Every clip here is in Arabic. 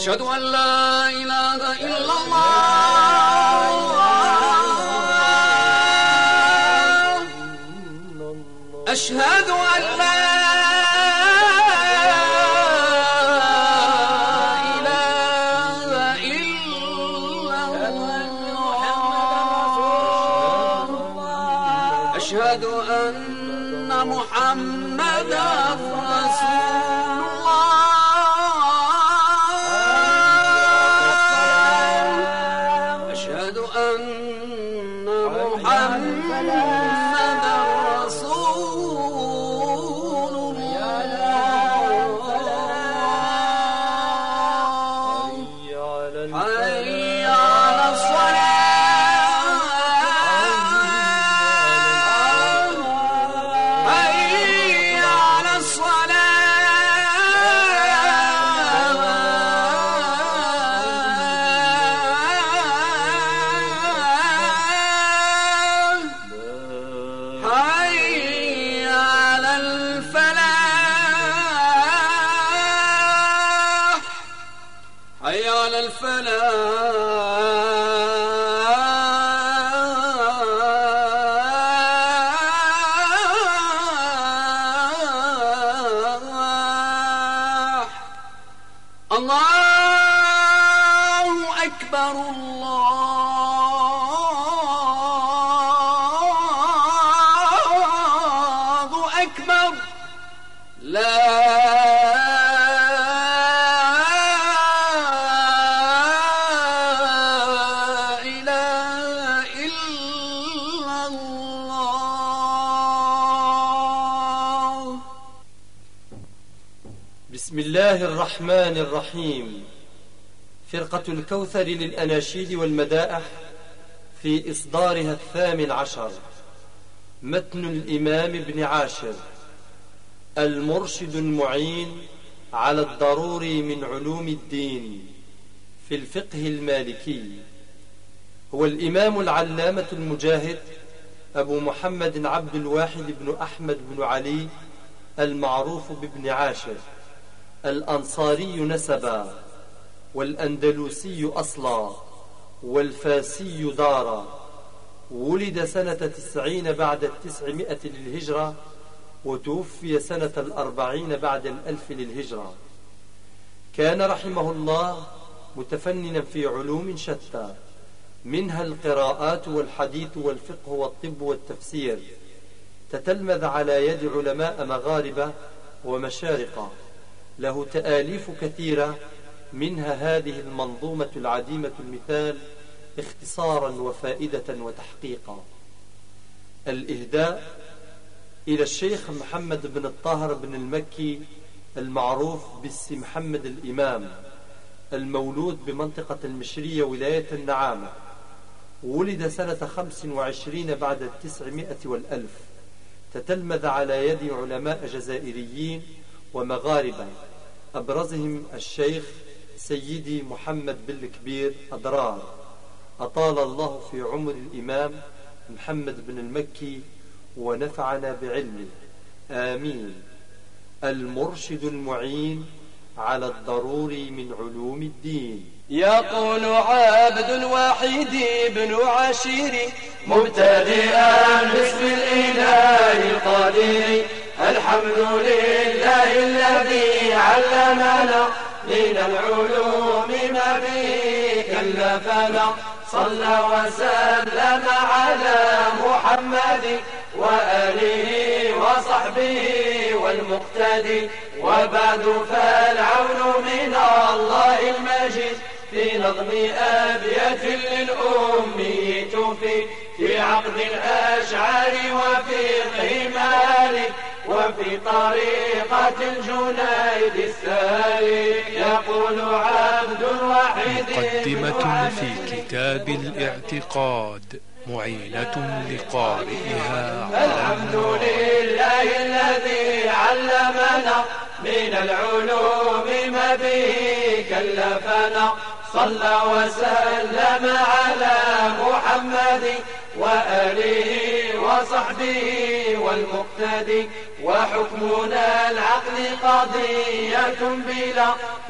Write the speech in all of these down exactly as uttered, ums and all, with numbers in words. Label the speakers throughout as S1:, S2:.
S1: أشهد أن لا إله إلا الله أشهد أن لا إله إلا الله أشهد أن محمدا رسول حي على الفلاح الله أكبر الله أكبر لا
S2: بسم الله الرحمن الرحيم. فرقة الكوثر للأناشيد والمدائح في إصدارها الثامن عشر. متن الإمام ابن عاشر المرشد المعين على الضروري من علوم الدين في الفقه المالكي. هو الإمام العلامة المجاهد أبو محمد عبد الواحد بن أحمد بن علي المعروف بابن عاشر، الأنصاري نسبا، والأندلسي أصلا، والفاسي دارا. ولد سنة تسعين بعد التسعمائة للهجرة، وتوفي سنة الأربعين بعد الألف للهجرة. كان رحمه الله متفننا في علوم شتى، منها القراءات والحديث والفقه والطب والتفسير. تتلمذ على يد علماء مغاربة ومشارقة، له تآليف كثيرة، منها هذه المنظومة العديمة المثال اختصارا وفائدة وتحقيقا. الإهداء إلى الشيخ محمد بن الطاهر بن المكي المعروف بالسي محمد الإمام، المولود بمنطقة المشرية ولاية النعامة. ولد سنة خمس وعشرين بعد التسعمائة والألف. تتلمذ على يد علماء جزائريين ومغاربة، أبرزهم الشيخ سيدي محمد بن كبير أضرار، أطال الله في عمر الإمام محمد بن المكي ونفعنا بعلمه، آمين. المرشد المعين على الضروري من علوم الدين.
S3: يقول عبد الواحد بن عشير مبتدئا باسم الإله القدير: الحمد لله الذي علمنا من العلوم ما به كلفنا، صلى وسلم على محمد وآله وصحبه والمقتدي. وبعد فالعون من الله المجيد في نظم أبيات للأمي توفي، في عقد الأشعار وفي قمال وفي طريقة الجنيد السالك. يقول عبد الواحد
S4: مقدمة في كتاب الاعتقاد معينة لقارئها.
S3: الحمد لله الذي علمنا من العلوم ما به كلفنا، صلى وسلم على محمد وآله وصحبه والمقتدي. وحكمنا العقل قضية بلا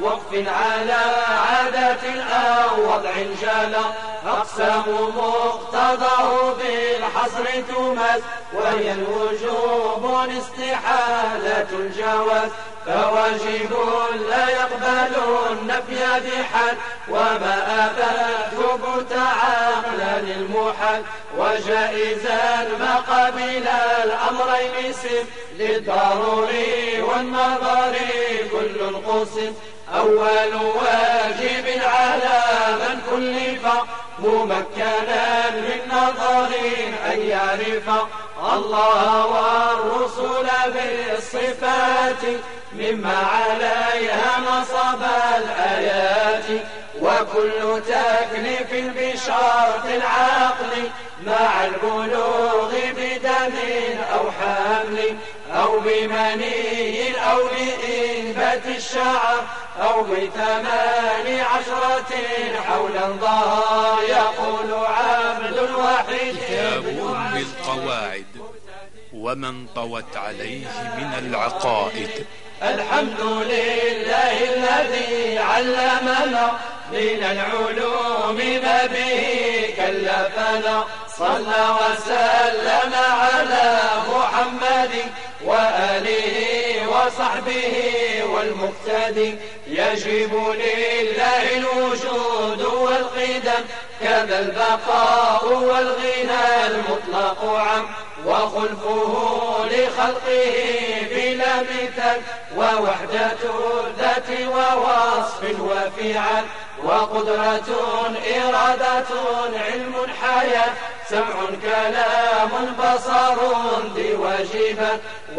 S3: وقف على عادة أو وضع جلا، أقسام مقتضاه بالحصر تماس، وهي الوجوب استحالة الجواز، فواجب لا يقبل النفي بحال، وما أبى ثبوت عقلا للمحال، وجائزا ما قبل الأمرين سم، للضروري والنظر كل قسم، أول واجب على من كلف ممكنا من نظر أن يعرف الله والرسل بالصفات، مما عليها نصب الآيات، وكل تكليف بشرط العقل مع البلوغ بدم أو حمل، أو بمني أو بإنبات الشعر، أو بثمان عشرة حولا ظهر، يقول عبد الوحيد.
S4: كتاب أم القواعد ومن طوت عليه من العقائد.
S3: الحمد لله الذي علمنا من العلوم ما به كلفنا، صلى وسلم على محمد وآله وصحبه والمقتدي، يجب لله الوجود والقدم، كذا البقاء والغنى المطلق عم، وخلفه لخلقه بلا مثال، ووحدة الذات ووصف وفعل، وقدرة إرادة علم حياة، سمع كلام بصر ذي واجبات،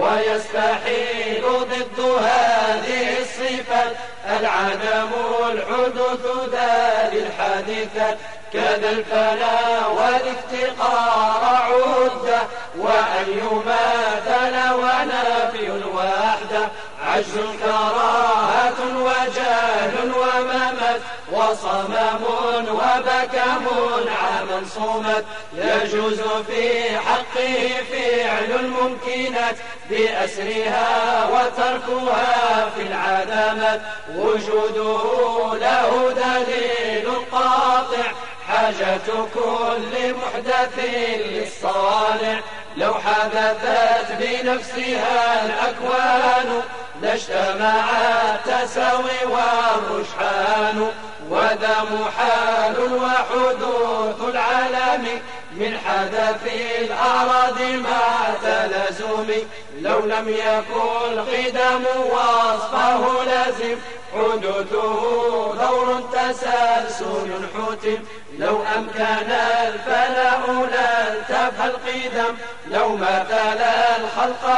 S3: ويستحيل ضد هذه الصفات العدم الحدوث ذا للحادثات، كذا الفناء والافتقار عدة، وأن يماثل ونافي وحده، عجز كراهة وجهل وممت، وصمم وبكم عمن صمت، يجوز في حقه فعل الممكنات بأسرها وتركها في العدمات، وجوده له دليل قاطع، حاجة كل محدث للصالح، لو حدثت بنفسها الأكوان لاجتمع التساوي والرجحان، وذا محال وحدوث العالم من حدث الأعراض مع تلازم، لو لم يكن القدم وصفه لازم، حدوثه دور تسلسل حتم، لو أمكن الفناء لن تفى القدم، لو مثل الخلق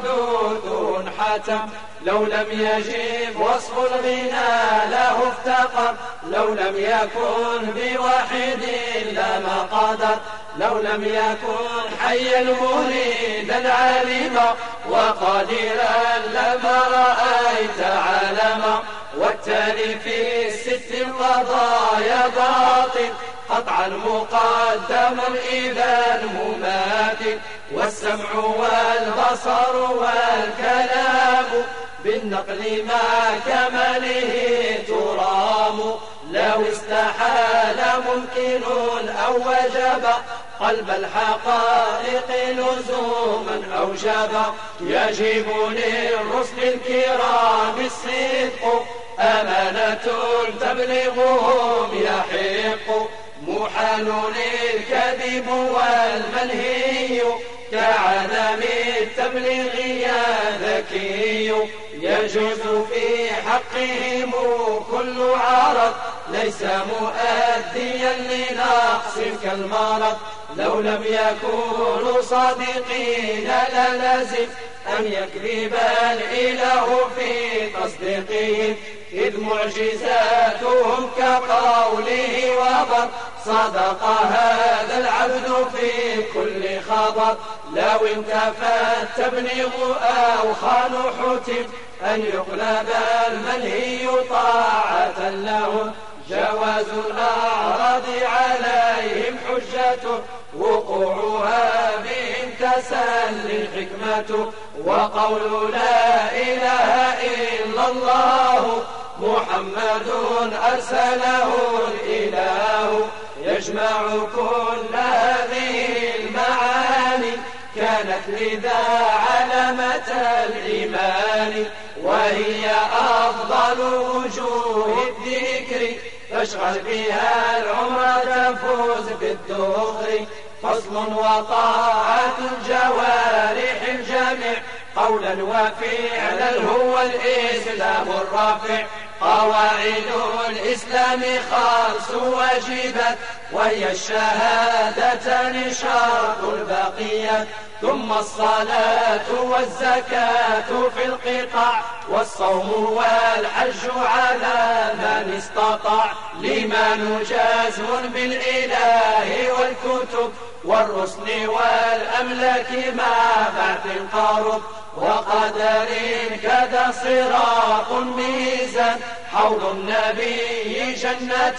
S3: حدوث حتم، لو لم يجب وصف الغنى له افتقر، لو لم يكن بواحد لما قدر، لو لم يكن حيا مريدا عالما وقادرا لما رأيت عالما، والتالي في الست القضايا باطل قطعا مقدما إذا مماثل، والسمع والبصر والكلام بالنقل مع كماله ترام، لو استحال ممكن أو وجب قلب الحقائق لزوما أوجب، يجب للرسل الكرام الصدق، أمانة تبلغهم يحق، محال الكذب والمنهي كعدم التبليغ يا ذكي، يجوز في حقهم كل عرض ليس مؤديا لنقص كالمرض، لو لم يكونوا صادقين للازم أن يكذب الإله في تصديقهم، إذ معجزاتهم كقوله وبر، صدق هذا العبد في كل خبر، لو انتفى التبليغ أو خان حتم أن يقلب المنهي طاعة له، جواز الأعراض عليهم حجته، وقوعها بهم تسلي الحكمة، وقول لا إله إلا الله محمد أرسله الإله يجمع كل هذه المعاني كانت لذا علامة الإيمان وهي أفضل وجوه الذكر فاشغل بها العمر تفوز بالدخر فصل وطاعة الجوارح الجميع قولا وفعلا هو الإسلام الرافع قواعد الإسلام خمس واجبات وهي الشهادتان شرط البقية ثم الصلاة والزكاة في القطاع والصوم والحج على من استطاع لمن جازم بالإله والكتب والرسل والأملاك مع بعث قارب وقدر كذا صراط ميزان حوض النبي جنة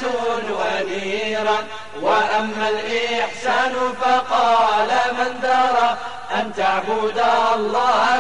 S3: ونيران وأما الإحسان فقال من درى أن تعبد الله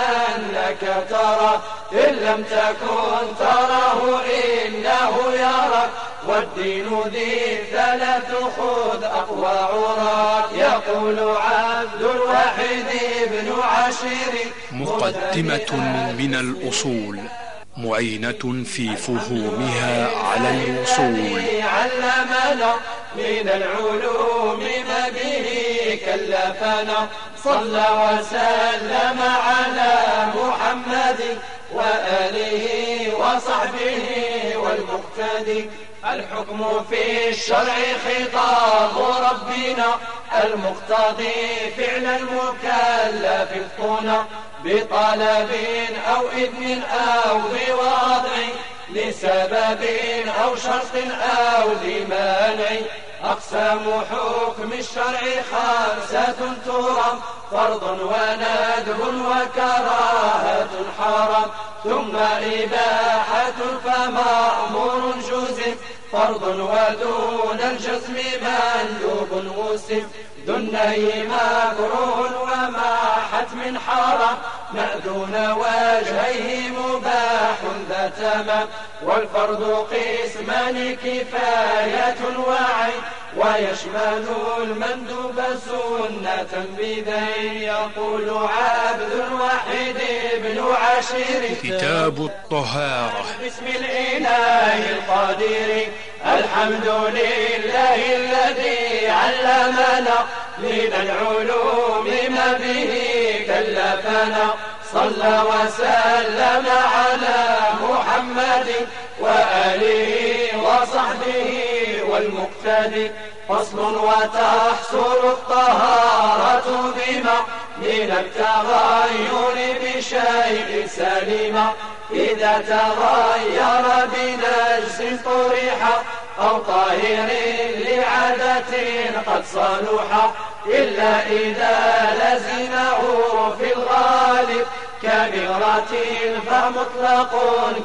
S3: كأنك ترى إن لم تكن تراه إنه يراك والدين ذي ثلاث خذ أقوى عراك يقول عبد الواحد بن عشير
S4: مقدمة من الأصول معينة في فهومها على الوصول
S3: علمنا من العلوم ما به كلفنا صلى وسلم على محمد وآله وصحبه والمقتدي الحكم في الشرع خطاب ربنا المقتضي فعل المكلف الطنا بطلب أو إذن أو بوضع لسبب أو شرط أو لمانع أقسام حكم الشرع خمسة ترى فرض وندب وكراهة حرام ثم إباحة فمأمور جزم فرض ودون الجزم مندوب وسم دون النهي مكروه وما حتم حرام مأذون وجهيه مباح ذا تمام والفرض قسمان كفاية وعين ويشمل المندوب سنة بذين يقول عبد الواحد بن عشير
S4: كتاب الطهارة
S3: بسم الإله القدير الحمد لله الذي علمنا من العلوم ما به كلفنا صلى وسلم على محمد وآله وصحبه والمقتدي فصل وتحصل الطهارة بما من التغير بشيء سليما إذا تغير بنجس طرح أو طاهر لعادة قد صلح إلا إذا لزمه في الغالب كبيرة فمطلق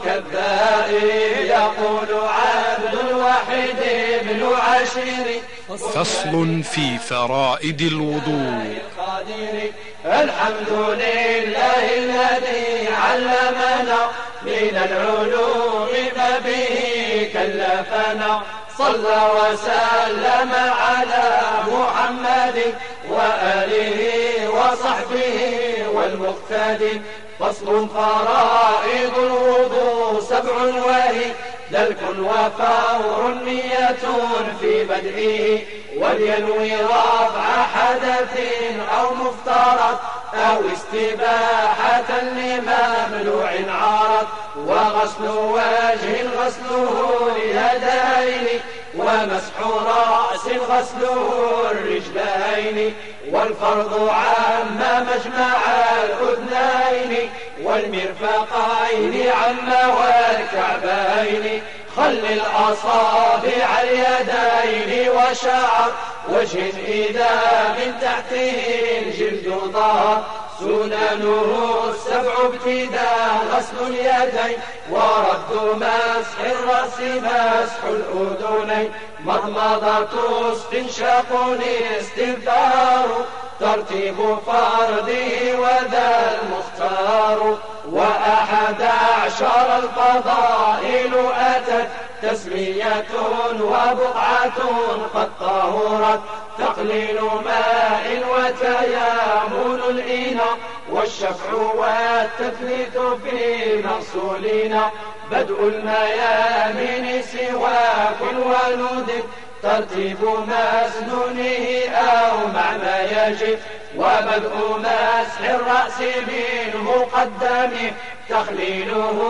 S3: كالبائن يقول عبد الواحد بن عشير
S4: فصل في فرائض الوضوء
S3: الحمد لله الذي علمنا من العلوم ما به كلفنا صلى وسلم على محمد وآله وصحبه والمقتدي فصل فرائض الوضوء سبع وهي دلك وفور نية في بدئه ولينوي رفع حدث أو مفترض أو استباحة لممنوع عارض وغسل وجه غسله اليدين ومسح رأس غسله الرجلين والفرض عم مجمع الأذنين والمرفقين عم والكعبين خل الأصابع اليدين وشعر وجه إذا من تحته الجلد ظهر سننه السبع ابتداء غسل اليدين ورد مسح الرأس مسح الأذنين مضمضة استنشاق استنثار ترتيب فرده وذا المختار وأحد عشر القضاء التقليل أتت تسمية وبقعة قد طهرت، تقليل ماء وتيامن الإناء والشفع والتثليث في مغسولين، بدء الميامن سواك وندب ترتيب مسنونه أو مع ما يجب، وبدء مسح الرأس منه قدمه تخليله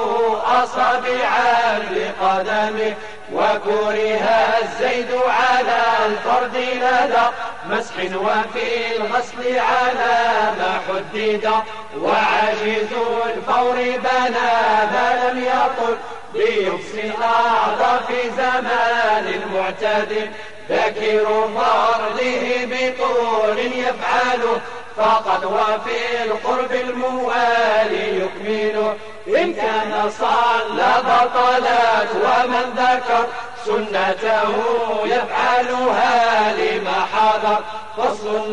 S3: أصابعا بقدمه، وكره الزيد على الفرد لدى مسح وفي الغسل على ما حدد، وعاجز الفور بنى ما لم يطل بيبس الأعضاء في زمان معتدل، ذكر فرضه بطول يفعله فقط وفي القرب الموالي يكمله، إن كان صلى بطلت ومن ذكر سنته يفعلها لما حضر، فصل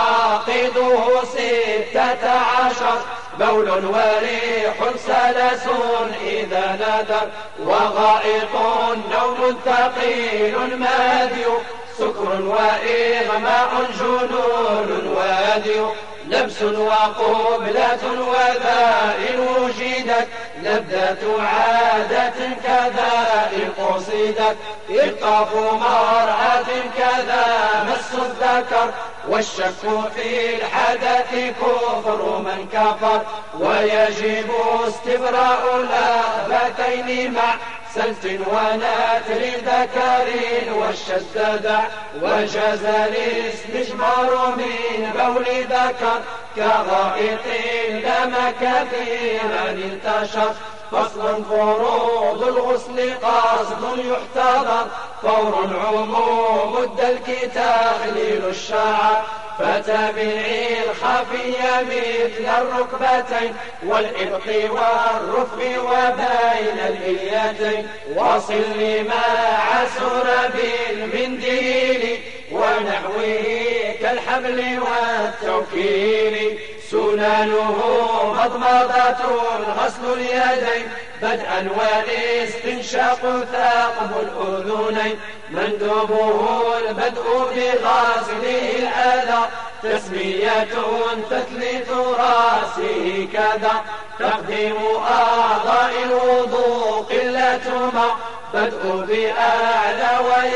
S3: نواقضه ستة عشر بول وريح سلس إذا ندر، وغائط نوم ثقيل مادي سكر وإغماء جنون وادي، لبس وقبلة وذا إن وجدت لذة عادة كذا إن قصدت، إلقاف مرأة كذا مس الذكر، والشك في الحدث كفر من كفر، ويجب استبراء الأخبثين مع سلت ونتر ذكر والشدد، وجاز الاستجمار من بول ذكر كغائط دم كثيرا انتشر، فصل فروض الغسل قصد يحتضر، فور عموم الدلك تخليل الشعر، فتابع الخفي مثل الركبتين والإبط والرفق وبين الإليتين، وصل لما عسر بالمنديل ونحوه كالحبل والتوكيل، سننه مضمضة غسل اليدين بدءا والاستنشاق ثقب الأذنين، مندوبه البدء بغسله الأذى تسمية تثليث راسه كذا، تقديم أعضاء الوضوء قلة ما بدء بأعلى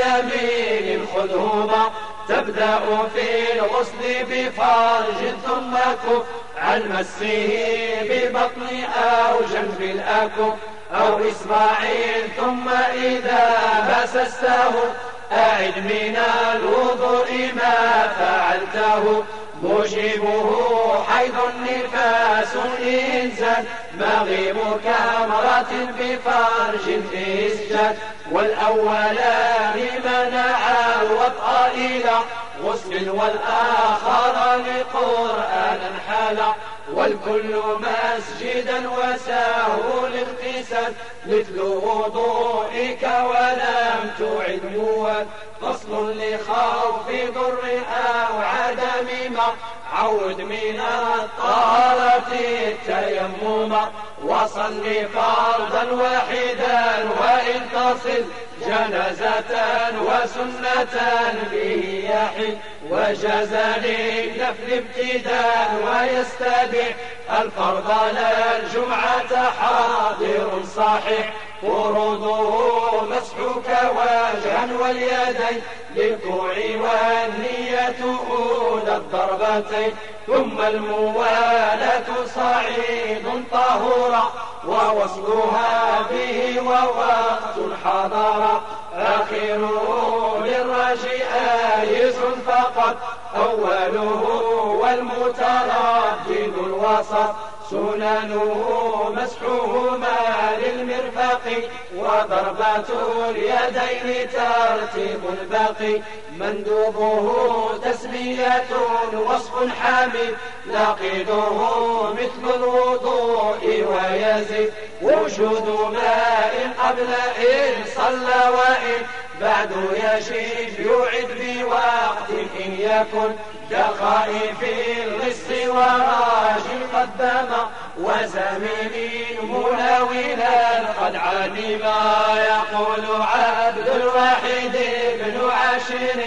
S3: ويمين خذهما، تبدأ في الغسل بفرج ثم كف عن مسه ببطن أو جنب الأكف أو إصبع، ثم إذا مسسته أعد من الوضوء ما فعلته، موجبه حيض النفاس إنزال مغيب كامرة بفرج في إسجاد، والأولان منع الوطأ إلى غسل والآخر لقرآنا حالا، والكل مسجدا وسهو الاغتسال مثل وضوئك ولم تعد موال، فصل لخوف ضر أو عدم ما عود من الطهارة التيمم، وصل فرضا واحدا وإن تصل جنازة وسنة به يحل، وجاز للنفل ابتداء ويستبيح الفرض لا الجمعة حاضر صحيح، فروضه مسحك وجها واليدين للكوع والنية أولى الضربتين، ثم الموالاة صعيد طهورا ووصلها به ووقت حضر، آخره للرجي آيس فقط أوله والمتردد الوسط، سننه مسحهما للمرفق وضربة اليدين ترتيب الباقي، مندوبه تسمية وصف حامد نقيضه مثل الوضوء ويزيد، وجود ماء قبل إن صلى وإن بعد يجب يعد بوقت إن يكن كخائف الغس وراج قدم وزميل مناولا قد علم يقول عبد الواحد بن عاشر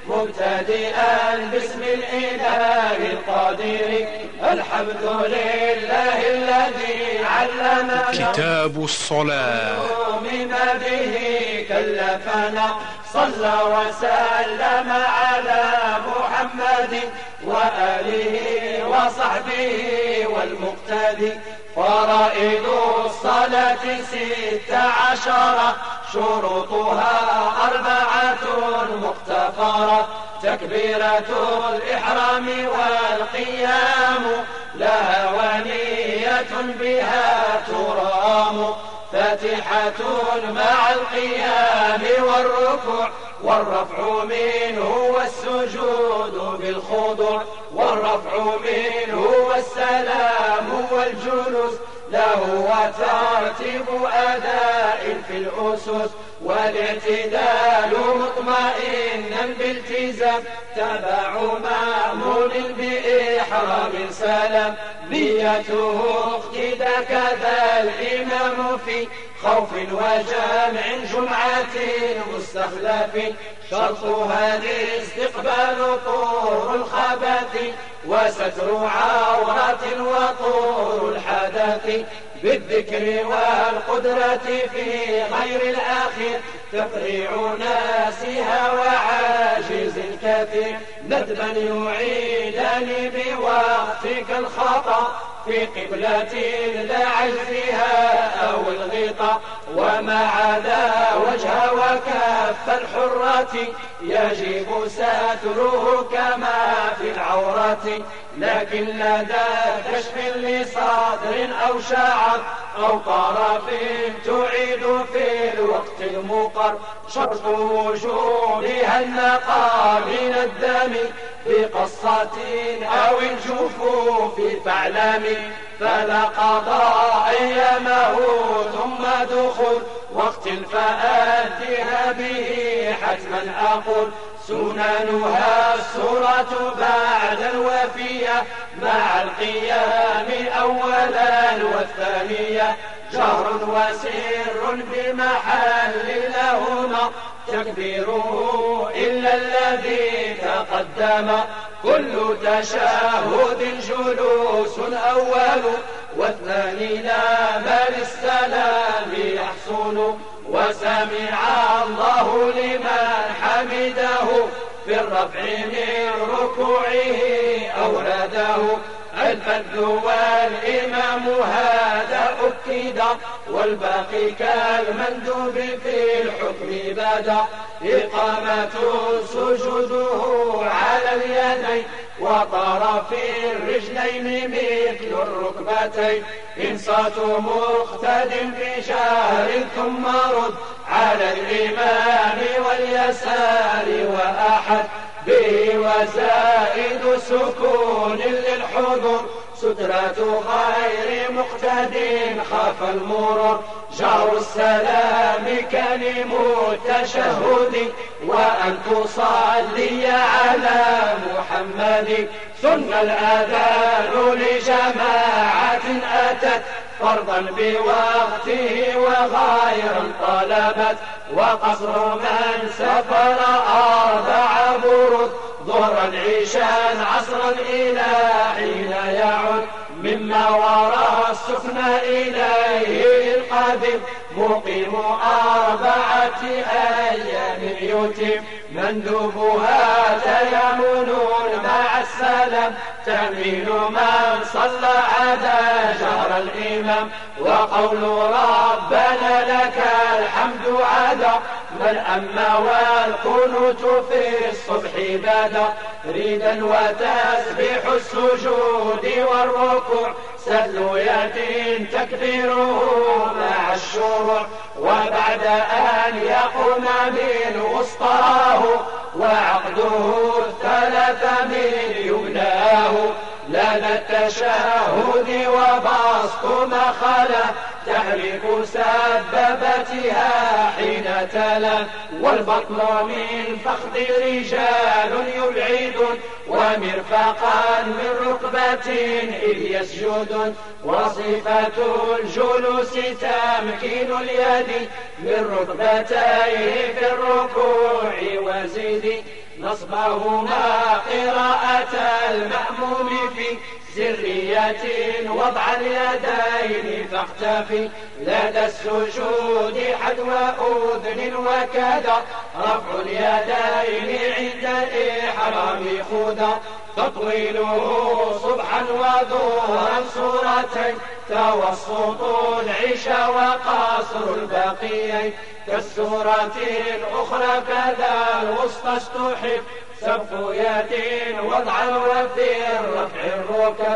S3: مبتدئا باسم الإله القادر الحمد لله الذي علمنا
S4: كتاب الصلاة
S3: بما به كلفنا صلى وسلم على محمد وآله وصحبه والمقتدي فرائض الصلاة ست عشر شروطها أربعة مختفرة تكبيرة الإحرام والقيام لها ونية بها ترام فاتحة مع القيام والركوع والرفع منه والسجود بالخضوع والرفع منه والسلام والجلوس له وترتيب أداء في الأسس والاعتدال مطمئنا بالتزام تبع مأمون بإحرام سلام نيته اقتدى كذا الإمام في خوف وجامع جمعة مستخلف شرطها استقبال طور الخبث وستر عورات وطور الحدث بالذكر والقدرة في غير الآخر تفريع ناسها وعاجز كثير ندبا يعيدان بوقتك الخطأ في قبلة لعجزها أو الغطاء وما عدا وجه وكف الحرة يجب ستره كما في العورة لكن لدى كشف لصدر أو شعر أو طرف تعيد في الوقت المقر شرط وجودها النقاء من الدم بقصة أو الجفوف فاعلمي فلا قضاء أيامه ثم دخول وقت فأدها به حتما أقول سننها السورة بعد الوفية مع القيام أولا والثانية جهر وسر بمحل لهما تكبيره إلا الذي تقدم كل تشهد جلوس أول واثنان لا بل السلام يحصل وسمع الله لمن حمده في الرفع من ركوعه أورده الفذ والإمام هذا أكد والباقي كالمندوب في الحكم بدا إقامة سجوده على اليدين وطرف الرجلين مثل الركبتين إنصات مقتد بشهر ثم رد على الإمام واليسار وأحد به وزائد سكون للحضور سترة غير مقتد خاف المرور جار السلام كلم التشهد وأن تصلي على محمد ثم الأذان لجماعة أتت فرضا بوقته وغيرا طلبت وقصر من سفر أربع برد ظهرا عشاء عصرا إلى حين يعود مما وراء السفن إليه القادم مقيم أربعة أيام يتم مندوبها تيمن مع السلام تأمين من صلى على جهر الإمام وقول ربنا لك الحمد عدا من أما والقنوت في الصبح بدا ريدا وتسبيح السجود والركوع سهل يد تكبيره مع الشروع وبعد أن يقوم من وسطاه وعقده الثلاث من يمناه لدى التشهد وبسط ما خلا تحريك سببتها حين تلا والبطن من فخذ رجال يبعد ومرفقا من ركبة إذ يسجد وصفة الجلوس تمكين اليد من ركبتيه في الركوع وزيد نصبهما قراءة المأموم في سرية وضع اليدين فاختفي لدى السجود حذو أذن وكذا رفع اليدين عند الإحرام خذا تطويله صبحا وظهرا سورتين توسط العشاء وقصر البقيين كالسورة الأخرى كذا الوسطى استحب سبق يد وضعا وفي الرفع الركب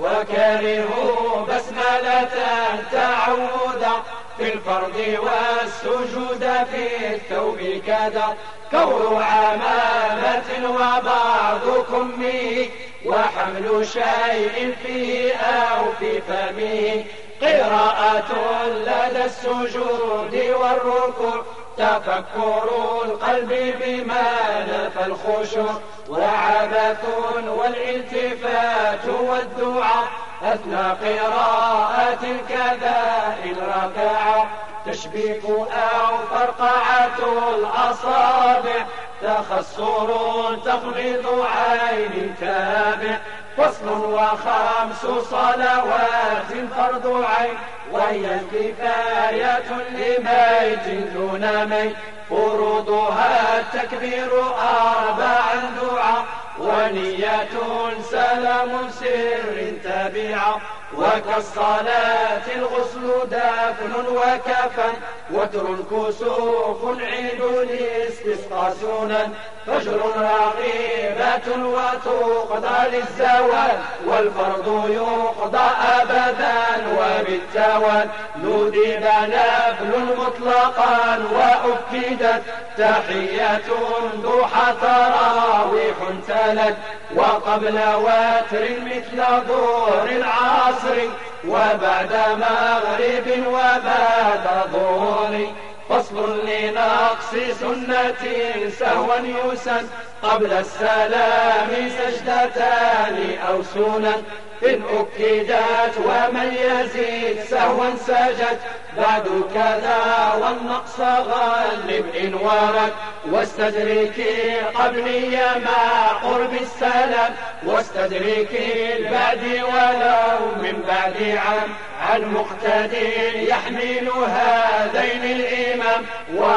S3: وكرهوا بسملة تعودا في الفرض والسجود في الثوب كذا كور عمامة وبعض كمه وحمل شيء فيه أو في فمه قراءة لدى السجود والركوع تفكر القلب بما نفى الخشوع وعبث والالتفات والدعاء أثنى قراءة كذا إن ركع تشبيك أو فرقعة الأصابع تخسر تخلط عين تابع فصل وخمس صلوات فرض عين وهي الكفاية لميت دون ميت فروضها التكبير أربعا دعاء ونية سلام سر تبعا وكالصلاة الغسل دفن وكفن وتر كسوف عيد الاستسقاء سنن فجر رغيبة وتقضى للزوال والفرض يقضى أبدا وبالتوال ندب نفل مطلقا وأكدت تحية ضحى تراويح تلت وقبل وتر مثل ظهر العصر وبعد مغرب وبعد ظهر فصل لنقص سنة سهوا يسن قبل السلام سجدتان أو سنن إن أكدت ومن يزيد سهوا سجد بعد كذا والنقص غلب إن ورد واستدركي قبلي مع قرب السلام واستدركي البعد ولو من بعد عام عن مقتدي يحمل هذين الإمام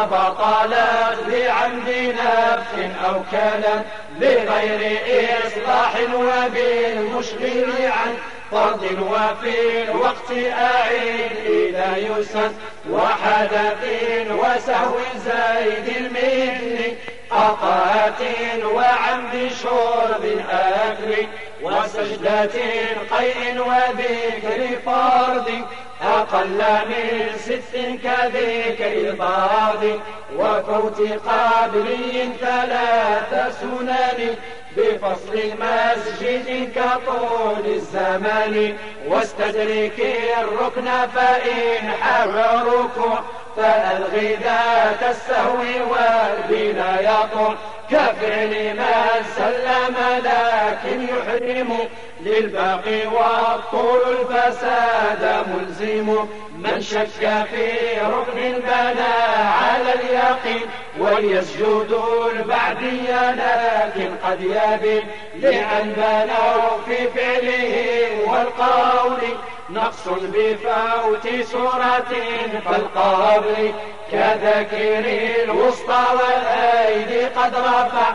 S3: وبطلت بعمد نفس أو كلام بغير إصلاح وبالمشغل عن فرض وفي الوقت أعيد إذا يسن وحدث وسهو زيد المثل قطعة وعمد شرب أكل وسجدة قيء وذكر فرض أقل من ست كذكر البعض وفوت قبلي ثلاث سنن بفصل المسجد كطول الزمان واستدرك الركن فإن حب ركوع فألغي ذات السهو والبنا يطول كفعل من سلم لكن يحرم للباقي والطول الفساد ملزم من شك في ركن بنى على اليقين وليسجد البعدي لكن قد يبين لأن بنوا في فعله والقول نقص بفوت سورة فالقبر كذكر الوسطى والأيدي قد رفع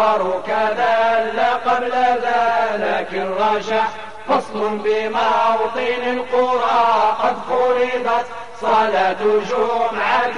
S3: وركذا لا قبل ذلك رجع فصل بموطن القرى قد فرضت صلاة جمعة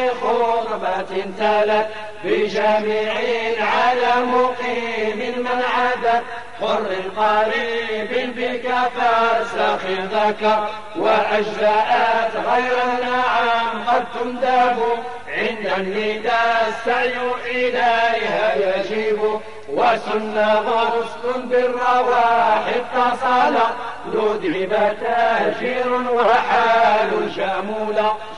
S3: لخطبة تلت بجميع على مقيم من عدد حر قريب بك فارسخ ذكر وأجزأت غير النعم قد تندب عند النداء السعي إليها يجب وسن غسل بالرواح اتصل ندب تاجر وحال شمولا